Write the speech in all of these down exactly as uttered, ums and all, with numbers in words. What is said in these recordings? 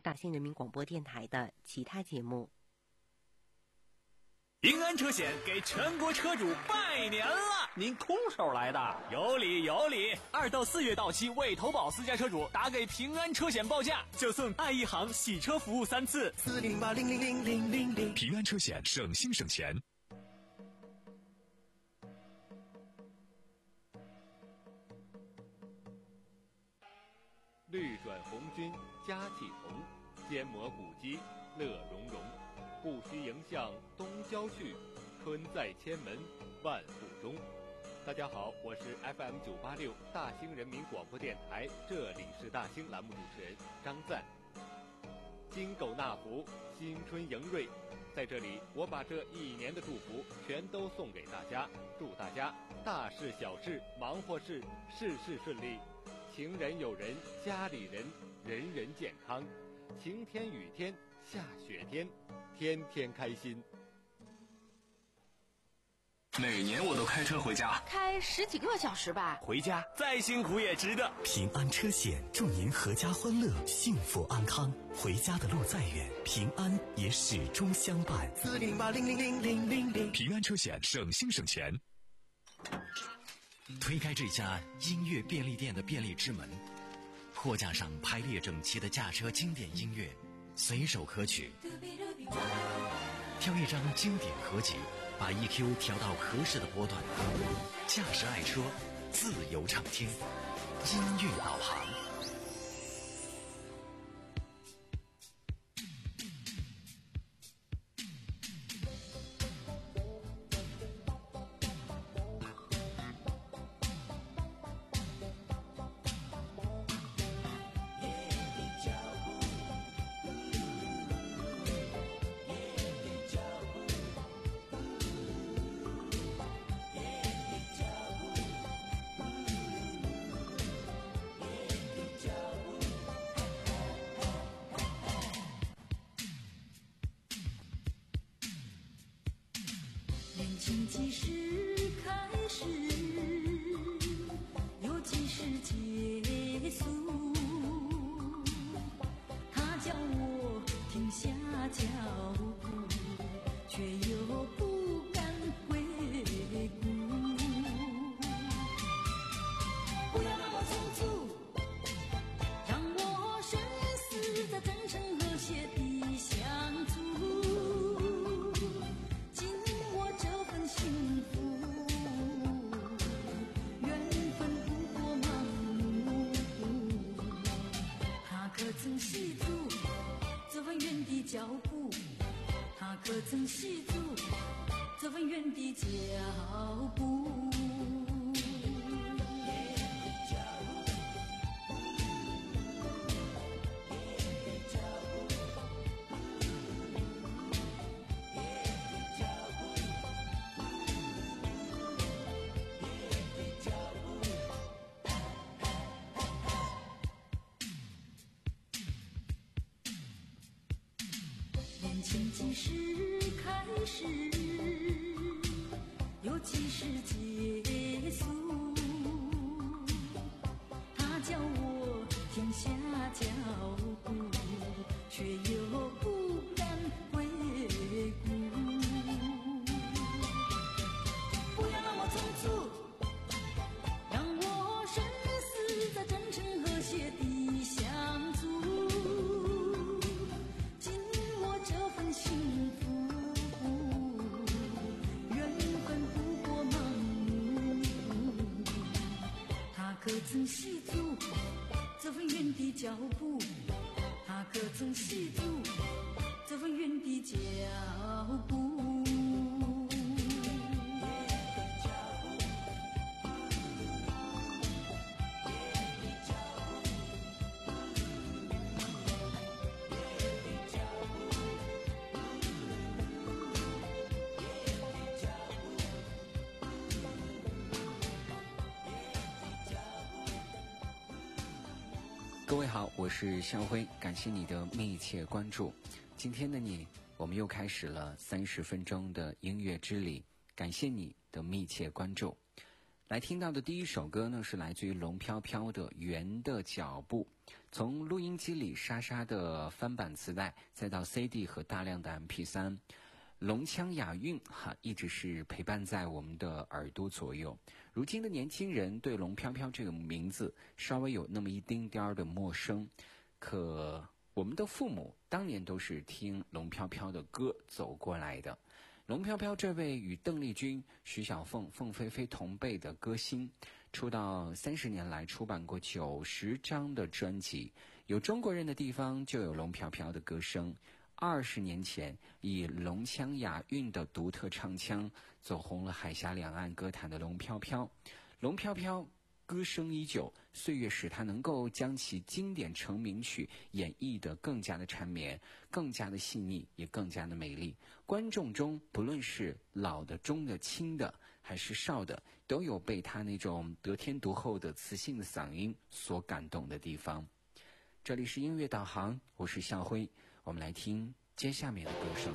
大兴人民广播电台的其他节目。 平安车险给全国车主拜年了！ 您空手来的？ 有理有理！二到四月到期未投保私家车主，打给平安车险报价，就送爱一行洗车服务三次。 四零八零零零零零零， 平安车险，省心省钱。 绿转红军佳气同，坚磨古肌乐融融。不须迎向东郊去，春在千门万户中。大家好，我是 F M 九八六大兴人民广播电台，这里是大兴栏目主持人张赞。金狗纳福，新春迎瑞，在这里我把这一年的祝福全都送给大家，祝大家大事小事忙活事事事顺利，情人友人家里人人人健康，晴天雨天下雪天天天开心。 每年我都开车回家， 开十几个小时吧， 回家再辛苦也值得。 平安车险祝您阖家欢乐，幸福安康。回家的路再远，平安也始终相伴。 四零八零零零零零零， 平安车险，省心省钱。 推开这家音乐便利店的便利之门，货架上排列整齐的驾车经典音乐，随手可取。挑一张经典合集，把 E Q 调到合适的波段，驾驶爱车，自由畅听，音乐导航。 恋情几时开始，又几时结束？他叫我停下脚步，却又不敢回顾。不要那么匆促，让我生死在真诚和谐地相处。幸福缘分不过盲目，他可曾细读这份缘的脚步，他可曾细读这份缘的脚步。恋情几时开始，又几时结束？他叫我停下脚步，却又不敢回顾。不要那么匆促，让我生死在真诚和谐地相处。幸福缘分不过盲目，他可曾细读这份缘的脚步，他可曾细读这份缘的脚步。 各位好，我是肖辉，感谢你的密切关注。今天的你，我们又开始了三十分钟的音乐之旅，感谢你的密切关注。 来听到的第一首歌呢，是来自于龙飘飘的《圆的脚步》。从录音机里沙沙的翻版磁带，再到 C D 和大量的 M P 三，龙腔雅韵哈一直是陪伴在我们的耳朵左右。如今的年轻人对龙飘飘这个名字稍微有那么一丁点儿的陌生，可我们的父母当年都是听龙飘飘的歌走过来的。龙飘飘这位与邓丽君、徐小凤、凤飞飞同辈的歌星，出道三十年来出版过九十张的专辑，有中国人的地方就有龙飘飘的歌声。二十年前，以龙腔雅韵的独特唱腔走红了海峡两岸歌坛的龙飘飘。龙飘飘歌声依旧，岁月使他能够将其经典成名曲演绎得更加的缠绵，更加的细腻，也更加的美丽。观众中不论是老的、中的、轻的还是少的，都有被他那种得天独厚的磁性的嗓音所感动的地方。这里是音乐导航，我是向辉，我们来听接下面的歌声。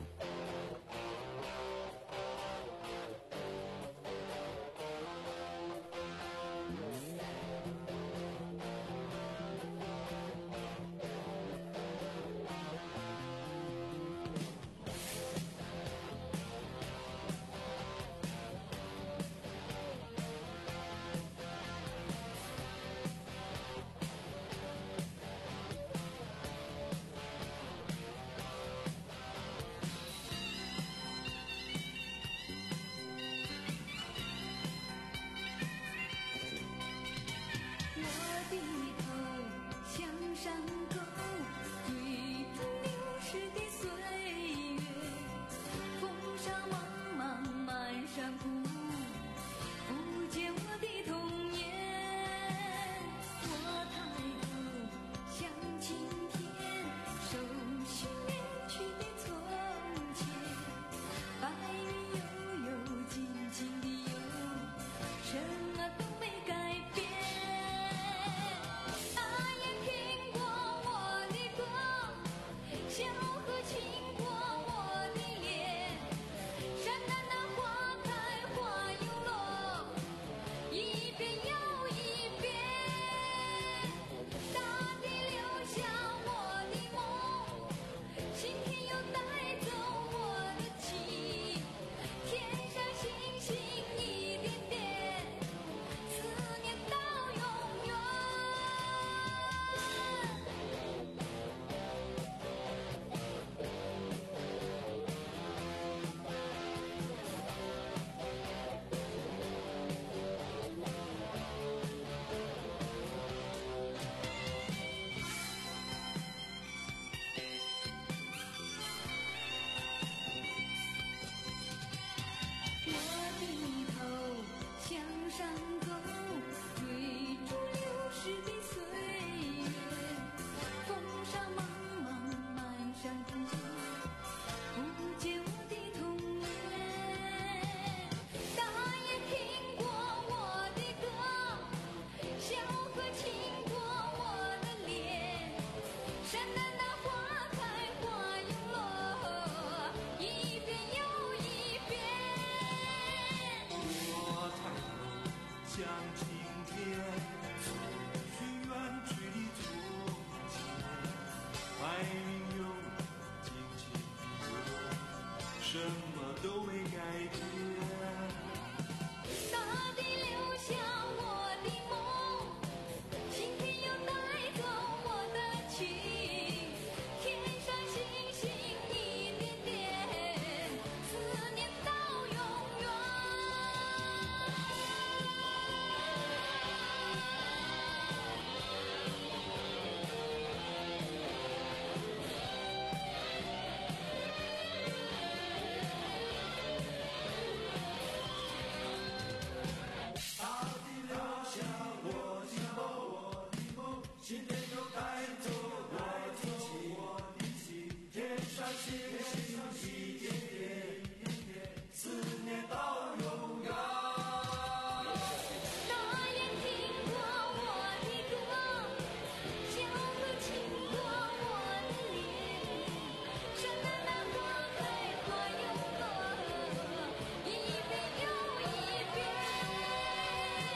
一遍又一遍。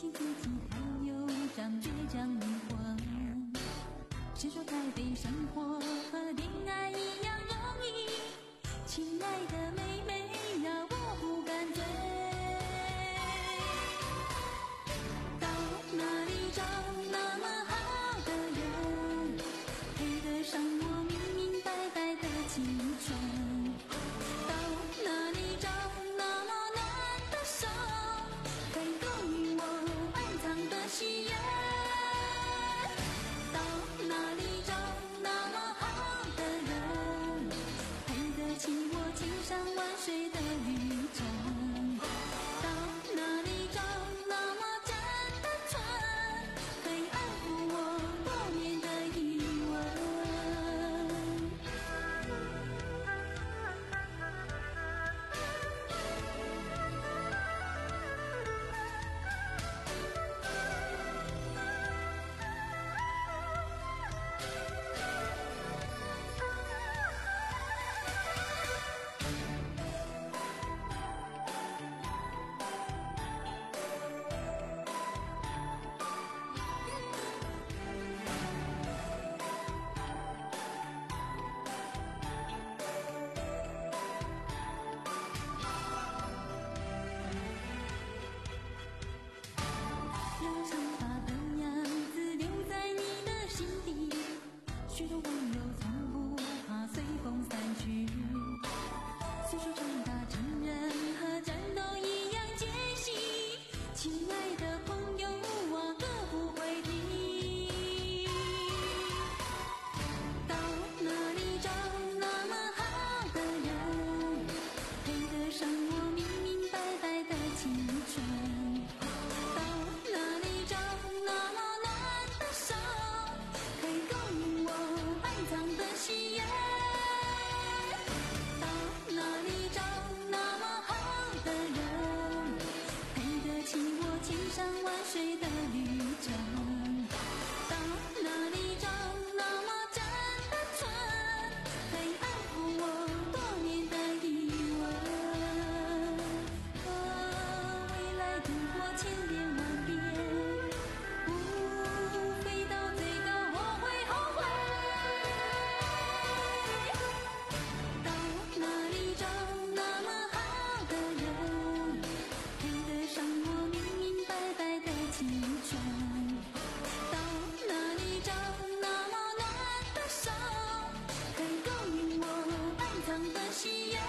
起自己还有张倔强灵魂。谁说台北生活和恋爱一样容易？亲爱的妹妹，让我不敢追。到哪里找那么好的人，配得上我明明白白的青春？到哪里找那么暖的手，可以供应我暗藏的喜悦？到哪里找那么好的人，配得起我千山万水的旅程？到哪里找那么真的纯，可以安抚我多年的疑问？让长发的样子留在你的心底，许多网友从不怕随风散去。虽说长大成人和战斗一样艰辛，亲爱的朋友，我可不会停。到哪里找那么好的人，配得上我明明白白的青春？到哪里找那么暖的手，可以供应我暗藏的喜悦？到哪里找那么好的人，配得起我千山万水的旅程？到哪里找那么真的纯，可以安抚我多年的疑问？哦，未来度过千遍万遍，不飞到最高我会后悔。到哪里找那么好的人，配得上我明明白白的青春？到哪里找那么暖的手，可以供应我暗藏的喜悦？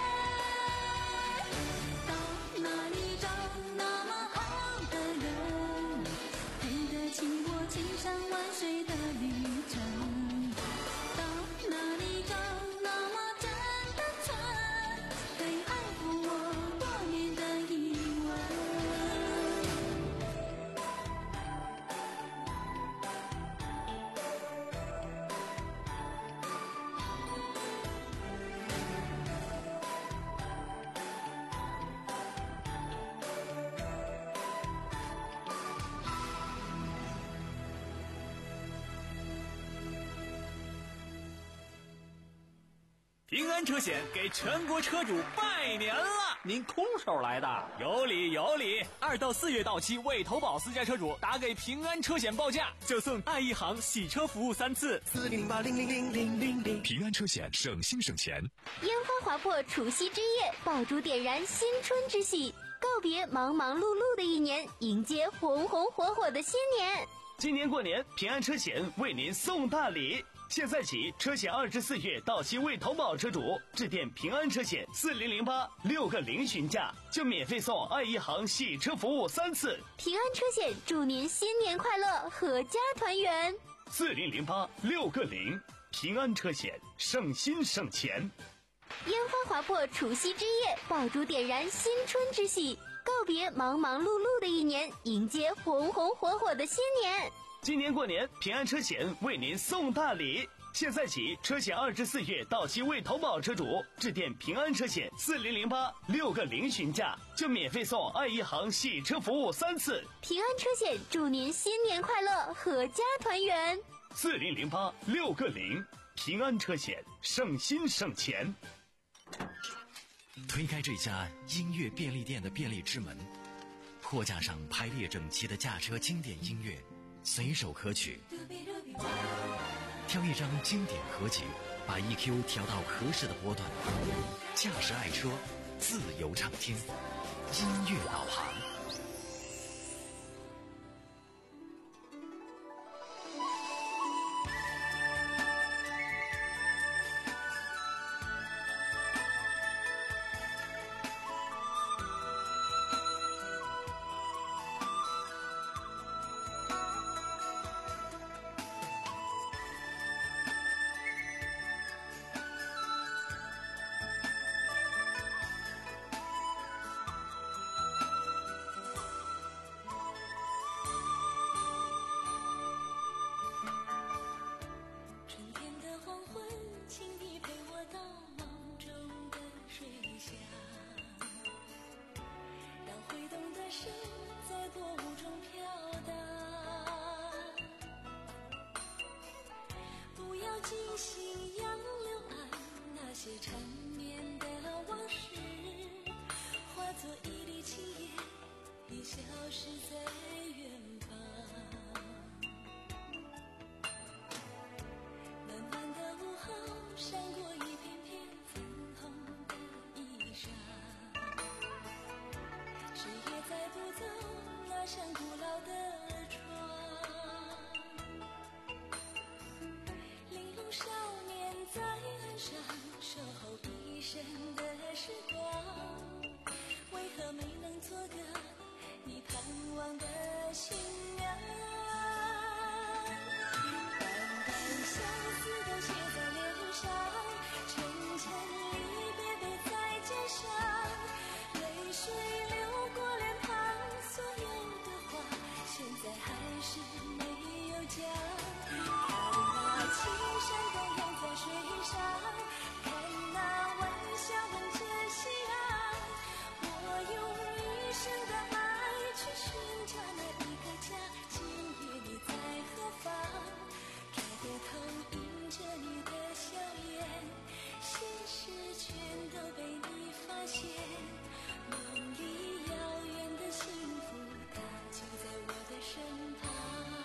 到哪里找那么好的人，配得起我千山万水的旅程？到哪里找那么真的纯，可以安抚我多年的疑问？ 平安车险给全国车主拜年了！ 您空手来的？ 有理有理！二到四月到期未投保私家车主打给平安车险报价，就送爱一行洗车服务三次。 四零零八零零零零零零。 平安车险省心省钱。 烟花划破除夕之夜，爆竹点燃新春之喜，告别忙忙碌碌的一年，迎接红红火火的新年。 今年过年，平安车险为您送大礼。现在起，车险二至四月到期未投保车主，致电平安车险四零零八六个零询价，就免费送爱一行洗车服务三次。 平安车险祝您新年快乐，阖家团圆。 四零零八六个零，平安车险省心省钱。 烟花划破除夕之夜，爆竹点燃新春之喜，告别忙忙碌碌的一年，迎接红红火火的新年。 今年过年，平安车险为您送大礼。现在起，车险二至四月到期未投保车主，致电平安车险四零零八六个零询价，就免费送爱一行洗车服务三次。 平安车险祝您新年快乐，阖家团圆。 四零零八六个零，平安车险省心省钱。 推开这家音乐便利店的便利之门， 货架上排列整齐的驾车经典音乐，随手可取。挑一张经典合集，把 E Q 调到合适的波段，驾驶爱车，自由畅听，音乐导航。 尽信仰柳岸那些缠绵的往事，化作一缕青烟，已消失在远方。暖暖的午后，闪过一片片粉红的衣裳，谁也载不走那扇古老的窗。少年在岸上守候一生的时光，为何没能做个你盼望的新娘？淡淡相思都写在脸上，沉沉离别背在肩上，泪水流过脸庞，所有的话现在还是没有讲。青山荡漾在水上，看那晚霞吻着夕阳。我用一生的爱去寻找那一个家，今夜你在何方？开的头迎着你的笑颜，现实全都被你发现。梦里遥远的幸福，它就在我的身旁。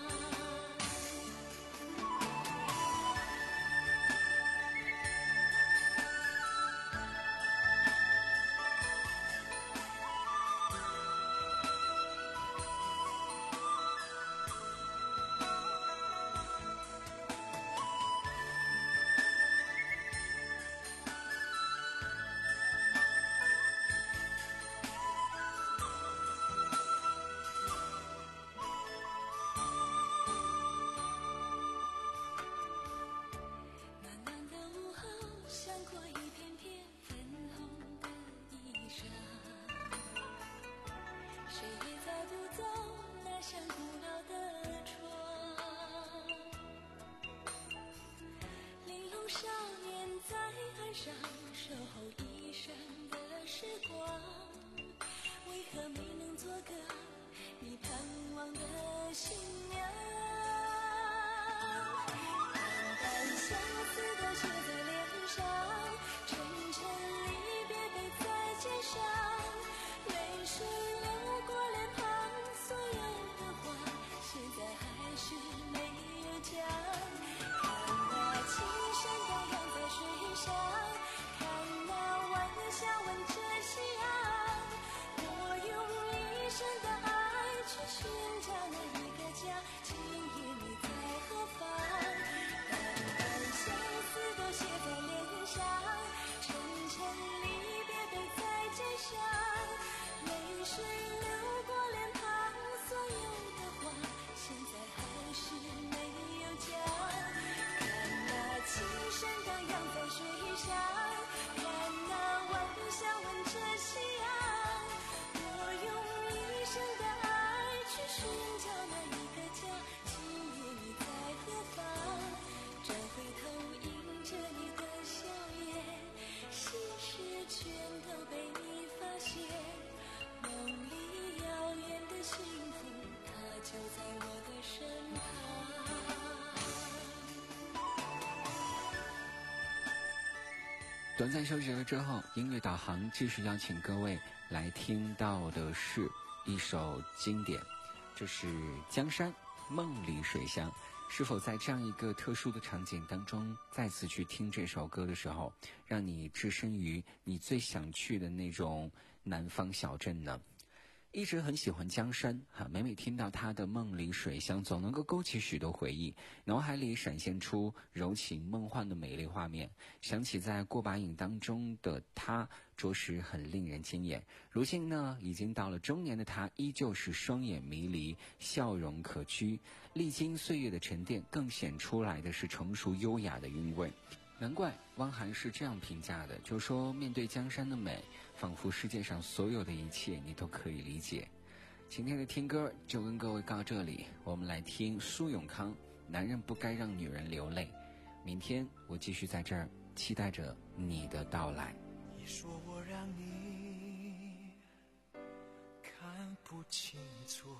像古老的窗，玲珑少年在岸上守候一生的时光，为何没能做个你盼望的新娘？淡淡相思都写在脸上，沉沉离别背在肩上，泪水流过脸庞，所有现在还是没有讲。看那青山荡漾在水上，看那晚霞吻着夕阳。我用一生的爱去寻找那一个家，今夜你在何方？淡淡相思都写在脸上，沉沉离别背在肩上，泪水流过脸庞，所有的话现在还是没有讲。看那青山荡漾在水上，看那晚霞吻着夕阳。我用一生的爱去寻找那一个家，今夜你在何方？转回头迎着你的笑颜，心事全都被你发现。梦里遥远的幸福，它就在我的身旁。 短暂休息了之后，音乐导航继续邀请各位来听到的是一首经典，这是江山梦里水乡。是否在这样一个特殊的场景当中，再次去听这首歌的时候，让你置身于你最想去的那种南方小镇呢？一直很喜欢江山哈，每每听到他的梦里水乡，总能够勾起许多回忆，脑海里闪现出柔情梦幻的美丽画面，想起在过把瘾当中的他，着实很令人惊艳。如今呢，已经到了中年的他，依旧是双眼迷离，笑容可掬，历经岁月的沉淀，更显出来的是成熟优雅的韵味。难怪汪涵是这样评价的，就说面对江山的美，仿佛世界上所有的一切你都可以理解。今天的听歌就跟各位告这里，我们来听苏永康《男人不该让女人流泪》。明天我继续在这儿期待着你的到来。 你说我让你看不清楚，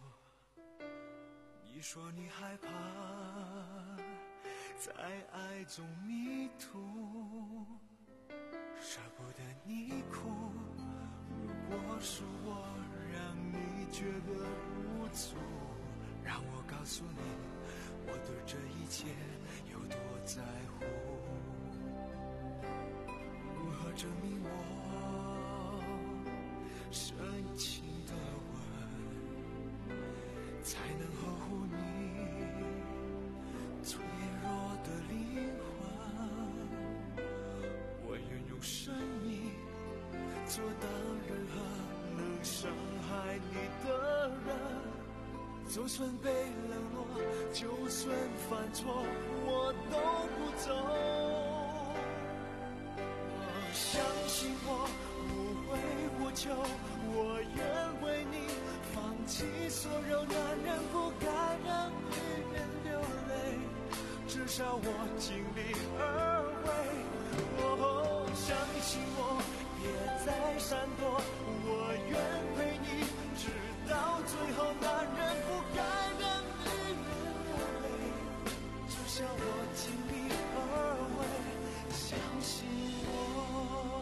你说你害怕在爱中迷途，舍不得你哭。如果是我让你觉得无助，让我告诉你，我对这一切有多在乎。如何证明我深情的吻才能呵护你脆弱的灵魂？我愿用生命做当任何能伤害你的人，就算被冷落，就算犯错，我都不走。相信我，无悔无求，我愿为你放弃所有。男人不该让女人流泪，至少我尽力而为。哦，相信我，别再闪躲，我愿陪你直到最后。男人不该让女人流泪，至少我尽力而为。相信我。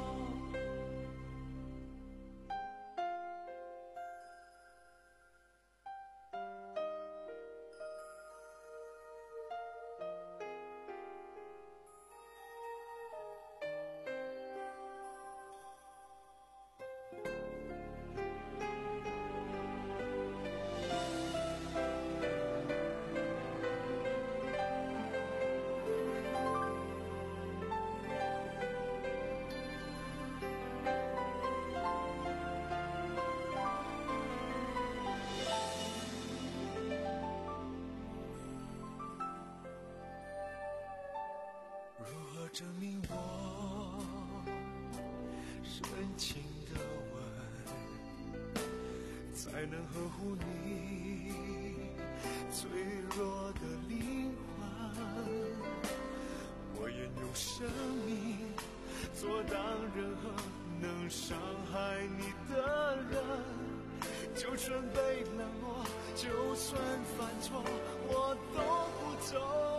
证明我深情的吻才能呵护你脆弱的灵魂。我愿用生命做当任何能伤害你的人，就算被冷落，就算犯错，我都不走。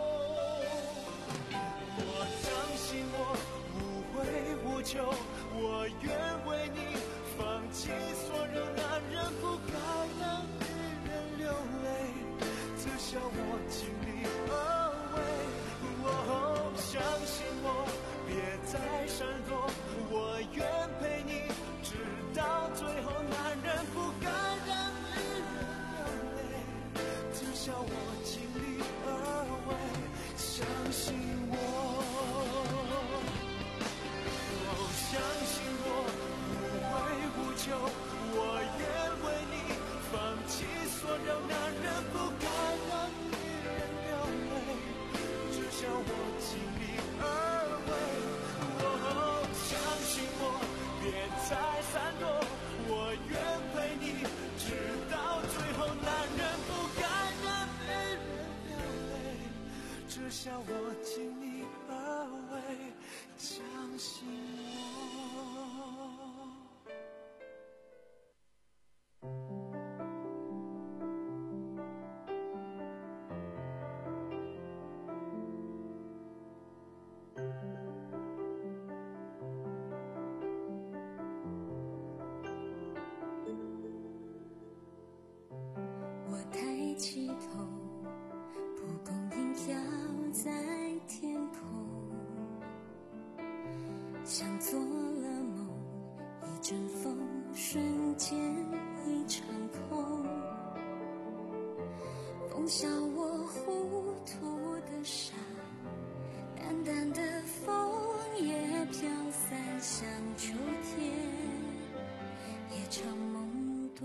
我相信我无悔无求，我愿为你放弃所有。男人不该让女人流泪，至少我尽力而为。哦，相信我，别再闪躲，我愿陪你直到最后。男人不该让女人流泪，至少我尽力而为。相信我，相信我，无悔无求，我愿为你放弃所有。男人不该让女人流泪，至少我尽力而为。哦，相信我，别再闪躲，我愿陪你直到最后。男人不该让女人流泪，至少我尽力而为。相信我。 起头，蒲公英飘在天空，像做了梦，一阵风，瞬间一场空。风笑我糊涂的傻，淡淡的风也飘散，像秋天一场懵懂，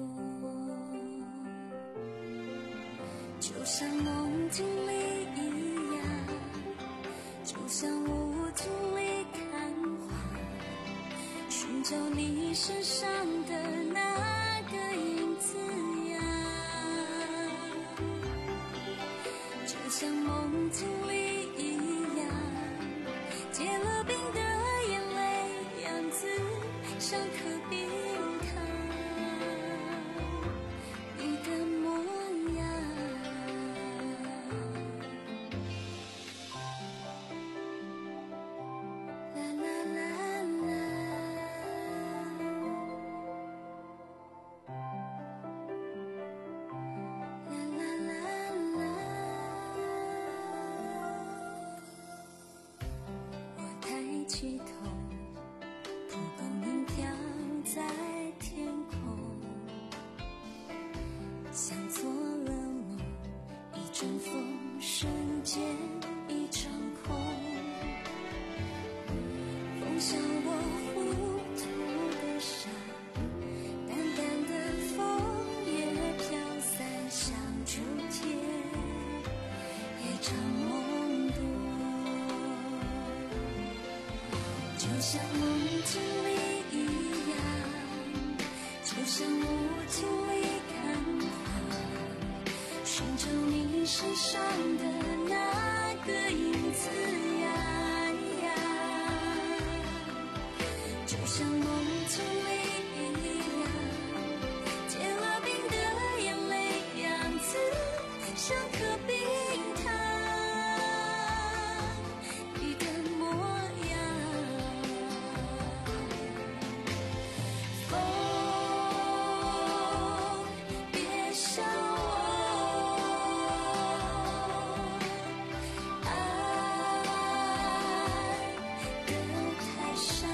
就像梦境里一样，就像雾境里看花，寻找你身上的那个影子呀，就像梦境里一样，结了冰的眼泪，样子像颗冰糖，你的模样。啦啦啦啦，啦啦啦啦。我抬起头，蒲公英飘在天空，像做了梦，一阵风，瞬间一场空。风笑我糊涂的傻，淡淡的风也飘散，像秋天一场懵懂，就像梦境里一样，就像雾境里看花，寻找你身上的那个影子呀呀，就像梦境里一样，结了冰的眼泪，样子像颗冰糖，你的模样。风，别笑我，爱得太傻。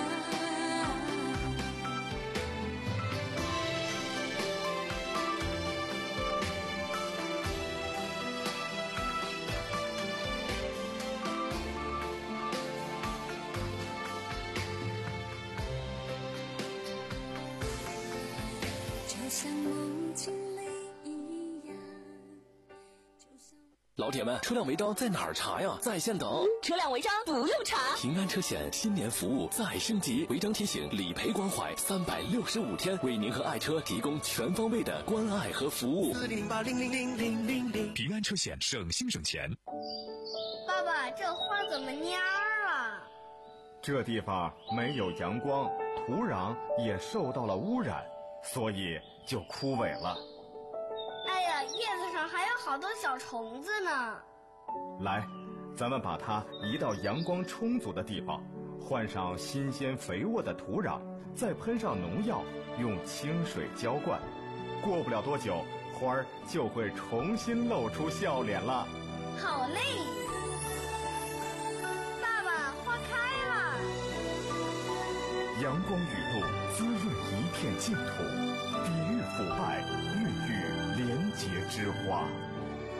就像梦境里一样，就像老铁们，车辆违章在哪儿查呀？在线等。 车辆违章不用查， 平安车险新年服务再升级，违章提醒、理赔关怀，三百六十五天为您和爱车提供全方位的关爱和服务。 四零八零零零零零零，平安车险省心省钱。 爸爸，这花怎么蔫儿了？ 这地方没有阳光，土壤也受到了污染，所以就枯萎了。 哎呀，叶子上还有好多小虫子呢。 来，咱们把它移到阳光充足的地方，换上新鲜肥沃的土壤，再喷上农药，用清水浇灌。过不了多久，花儿就会重新露出笑脸了。 好嘞，爸爸，花开了。 阳光雨露滋润一片净土，抵御腐败，孕育廉洁之花。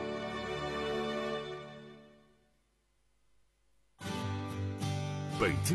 北京